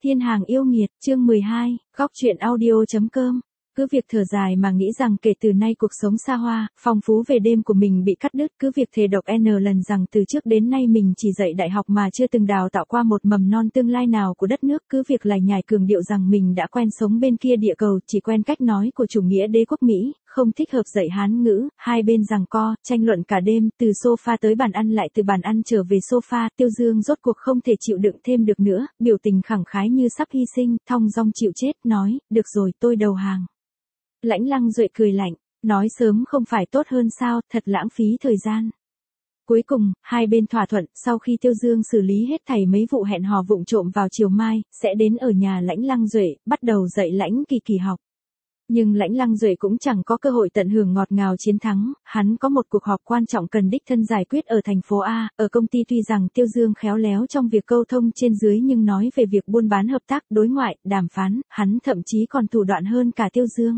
Thiên hàng yêu nghiệt, chương 12, góc truyện audio.com. Cứ việc thở dài mà nghĩ rằng kể từ nay cuộc sống xa hoa, phong phú về đêm của mình bị cắt đứt, cứ việc thề độc N lần rằng từ trước đến nay mình chỉ dạy đại học mà chưa từng đào tạo qua một mầm non tương lai nào của đất nước, cứ việc lải nhải cường điệu rằng mình đã quen sống bên kia địa cầu, chỉ quen cách nói của chủ nghĩa đế quốc Mỹ, không thích hợp dạy Hán ngữ, hai bên giằng co, tranh luận cả đêm, từ sofa tới bàn ăn lại từ bàn ăn trở về sofa, Tiêu Dương rốt cuộc không thể chịu đựng thêm được nữa, biểu tình khẳng khái như sắp hy sinh, thong dong chịu chết, nói, được rồi tôi đầu hàng. Lãnh Lăng Duệ cười lạnh, nói sớm không phải tốt hơn sao, thật lãng phí thời gian. Cuối cùng, hai bên thỏa thuận, sau khi Tiêu Dương xử lý hết thảy mấy vụ hẹn hò vụng trộm vào chiều mai, sẽ đến ở nhà Lãnh Lăng Duệ, bắt đầu dạy Lãnh Kỳ Kỳ học. Nhưng Lãnh Lăng Duệ cũng chẳng có cơ hội tận hưởng ngọt ngào chiến thắng, hắn có một cuộc họp quan trọng cần đích thân giải quyết ở thành phố A, ở công ty tuy rằng Tiêu Dương khéo léo trong việc câu thông trên dưới nhưng nói về việc buôn bán hợp tác, đối ngoại, đàm phán, hắn thậm chí còn thủ đoạn hơn cả Tiêu Dương.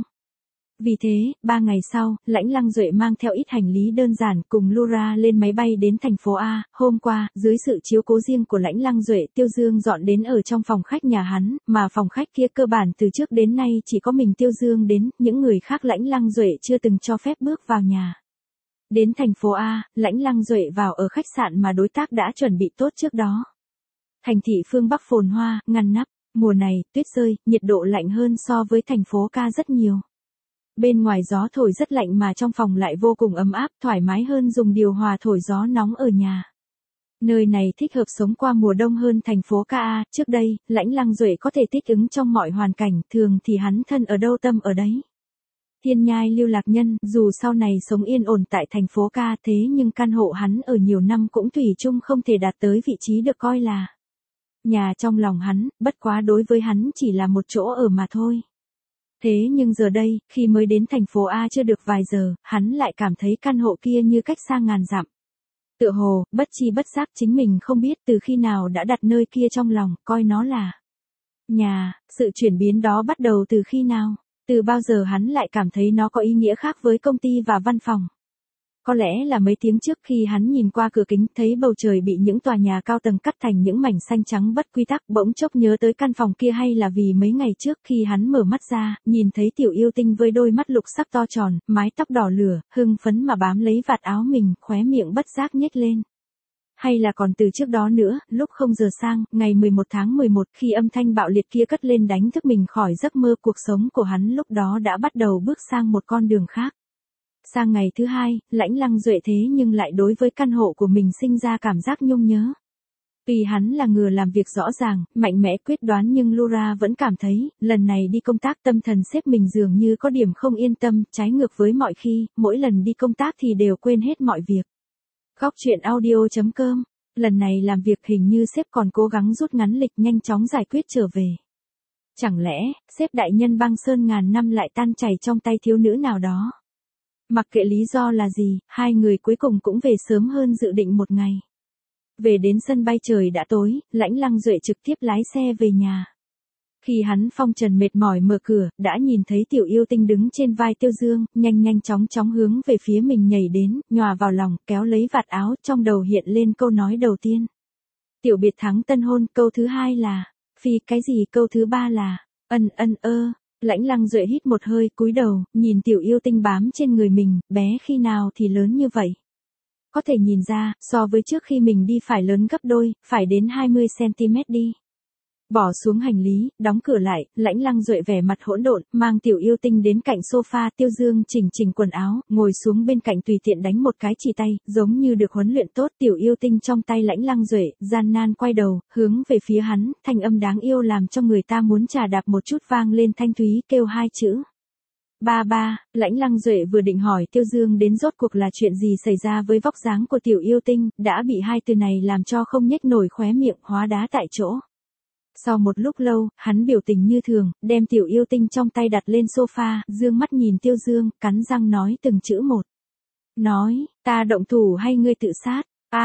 Vì thế, 3 ngày sau, Lãnh Lăng Duệ mang theo ít hành lý đơn giản cùng Laura lên máy bay đến thành phố A. Hôm qua, dưới sự chiếu cố riêng của Lãnh Lăng Duệ, Tiêu Dương dọn đến ở trong phòng khách nhà hắn, mà phòng khách kia cơ bản từ trước đến nay chỉ có mình Tiêu Dương đến, những người khác Lãnh Lăng Duệ chưa từng cho phép bước vào nhà. Đến thành phố A, Lãnh Lăng Duệ vào ở khách sạn mà đối tác đã chuẩn bị tốt trước đó. Thành thị phương Bắc phồn hoa, ngăn nắp, mùa này, tuyết rơi, nhiệt độ lạnh hơn so với thành phố Ca rất nhiều. Bên ngoài gió thổi rất lạnh mà trong phòng lại vô cùng ấm áp, thoải mái hơn dùng điều hòa thổi gió nóng ở nhà. Nơi này thích hợp sống qua mùa đông hơn thành phố Ca. Trước đây, Lãnh Lăng Duệ có thể thích ứng trong mọi hoàn cảnh, thường thì hắn thân ở đâu tâm ở đấy. Thiên nhai lưu lạc nhân, dù sau này sống yên ổn tại thành phố Ca thế nhưng căn hộ hắn ở nhiều năm cũng thủy chung không thể đạt tới vị trí được coi là nhà trong lòng hắn, bất quá đối với hắn chỉ là một chỗ ở mà thôi. Thế nhưng giờ đây, khi mới đến thành phố A chưa được vài giờ, hắn lại cảm thấy căn hộ kia như cách xa ngàn dặm. Tựa hồ, bất chi bất giác chính mình không biết từ khi nào đã đặt nơi kia trong lòng, coi nó là nhà, sự chuyển biến đó bắt đầu từ khi nào, từ bao giờ hắn lại cảm thấy nó có ý nghĩa khác với công ty và văn phòng. Có lẽ là mấy tiếng trước khi hắn nhìn qua cửa kính thấy bầu trời bị những tòa nhà cao tầng cắt thành những mảnh xanh trắng bất quy tắc, bỗng chốc nhớ tới căn phòng kia, hay là vì mấy ngày trước khi hắn mở mắt ra, nhìn thấy Tiểu Yêu Tinh với đôi mắt lục sắc to tròn, mái tóc đỏ lửa, hưng phấn mà bám lấy vạt áo mình, khóe miệng bất giác nhếch lên. Hay là còn từ trước đó nữa, lúc 0 giờ sang, ngày 11 tháng 11, khi âm thanh bạo liệt kia cất lên đánh thức mình khỏi giấc mơ, cuộc sống của hắn lúc đó đã bắt đầu bước sang một con đường khác. Sang ngày thứ hai, Lãnh Lăng Duệ thế nhưng lại đối với căn hộ của mình sinh ra cảm giác nhung nhớ. Tuy hắn là người làm việc rõ ràng, mạnh mẽ quyết đoán nhưng Laura vẫn cảm thấy, lần này đi công tác tâm thần sếp mình dường như có điểm không yên tâm, trái ngược với mọi khi, mỗi lần đi công tác thì đều quên hết mọi việc. Góc truyện audio.com, lần này làm việc hình như sếp còn cố gắng rút ngắn lịch nhanh chóng giải quyết trở về. Chẳng lẽ, sếp đại nhân băng sơn ngàn năm lại tan chảy trong tay thiếu nữ nào đó? Mặc kệ lý do là gì, hai người cuối cùng cũng về sớm hơn dự định một ngày. Về đến sân bay trời đã tối, Lãnh Lăng Duệ trực tiếp lái xe về nhà. Khi hắn phong trần mệt mỏi mở cửa, đã nhìn thấy Tiểu Yêu Tinh đứng trên vai Tiêu Dương, nhanh chóng hướng về phía mình nhảy đến, nhòa vào lòng, kéo lấy vạt áo, trong đầu hiện lên câu nói đầu tiên. Tiểu biệt thắng tân hôn, câu thứ hai là, phi cái gì, câu thứ ba là, ơ. Lãnh Lăng Duệ hít một hơi, cúi đầu, nhìn Tiểu Yêu Tinh bám trên người mình, bé khi nào thì lớn như vậy. Có thể nhìn ra, so với trước khi mình đi phải lớn gấp đôi, phải đến 20cm đi. Bỏ xuống hành lý, đóng cửa lại, Lãnh Lăng Duệ vẻ mặt hỗn độn, mang Tiểu Yêu Tinh đến cạnh sofa, Tiêu Dương chỉnh quần áo, ngồi xuống bên cạnh tùy tiện đánh một cái chỉ tay, giống như được huấn luyện tốt. Tiểu Yêu Tinh trong tay Lãnh Lăng Duệ, gian nan quay đầu, hướng về phía hắn, thanh âm đáng yêu làm cho người ta muốn trà đạp một chút, vang lên thanh thúy, kêu hai chữ. Ba, Lãnh Lăng Duệ vừa định hỏi Tiêu Dương đến rốt cuộc là chuyện gì xảy ra với vóc dáng của Tiểu Yêu Tinh, đã bị hai từ này làm cho không nhếch nổi khóe miệng, hóa đá tại chỗ. Sau một lúc lâu, hắn biểu tình như thường, đem Tiểu Yêu Tinh trong tay đặt lên sofa, dương mắt nhìn Tiêu Dương, cắn răng nói từng chữ một. Nói, ta động thủ hay ngươi tự sát?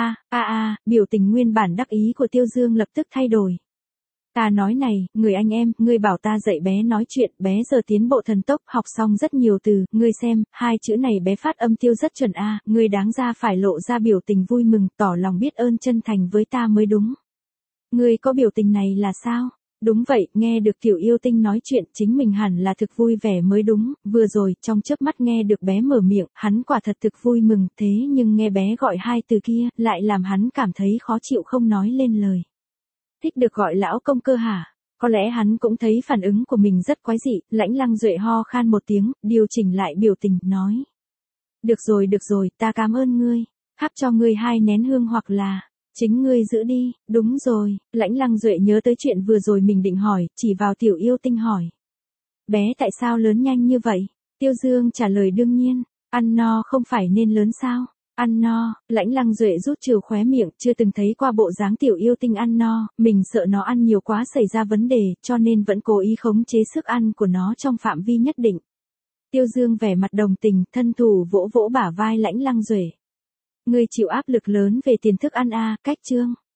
Biểu tình nguyên bản đắc ý của Tiêu Dương lập tức thay đổi. Ta nói này, người anh em, ngươi bảo ta dạy bé nói chuyện, bé giờ tiến bộ thần tốc, học xong rất nhiều từ, ngươi xem, hai chữ này bé phát âm tiêu rất chuẩn ngươi đáng ra phải lộ ra biểu tình vui mừng, tỏ lòng biết ơn chân thành với ta mới đúng. Ngươi có biểu tình này là sao? Đúng vậy, nghe được Tiểu Yêu Tinh nói chuyện chính mình hẳn là thực vui vẻ mới đúng, vừa rồi trong chớp mắt nghe được bé mở miệng, hắn quả thật thực vui mừng, thế nhưng nghe bé gọi hai từ kia, lại làm hắn cảm thấy khó chịu không nói lên lời. Thích được gọi lão công cơ hả? Có lẽ hắn cũng thấy phản ứng của mình rất quái dị, Lãnh Lăng Duệ ho khan một tiếng, điều chỉnh lại biểu tình, nói. Được rồi, ta cảm ơn ngươi, thắp cho ngươi 2 nén hương hoặc là, chính ngươi giữ đi, đúng rồi, Lãnh Lăng Duệ nhớ tới chuyện vừa rồi mình định hỏi, chỉ vào Tiểu Yêu Tinh hỏi. Bé tại sao lớn nhanh như vậy? Tiêu Dương trả lời đương nhiên, ăn no không phải nên lớn sao? Ăn no, Lãnh Lăng Duệ rút trừ khóe miệng, chưa từng thấy qua bộ dáng Tiểu Yêu Tinh ăn no, mình sợ nó ăn nhiều quá xảy ra vấn đề, cho nên vẫn cố ý khống chế sức ăn của nó trong phạm vi nhất định. Tiêu Dương vẻ mặt đồng tình, thân thủ vỗ vỗ bả vai Lãnh Lăng Duệ. Ngươi chịu áp lực lớn về tiền thức ăn à, cách chương.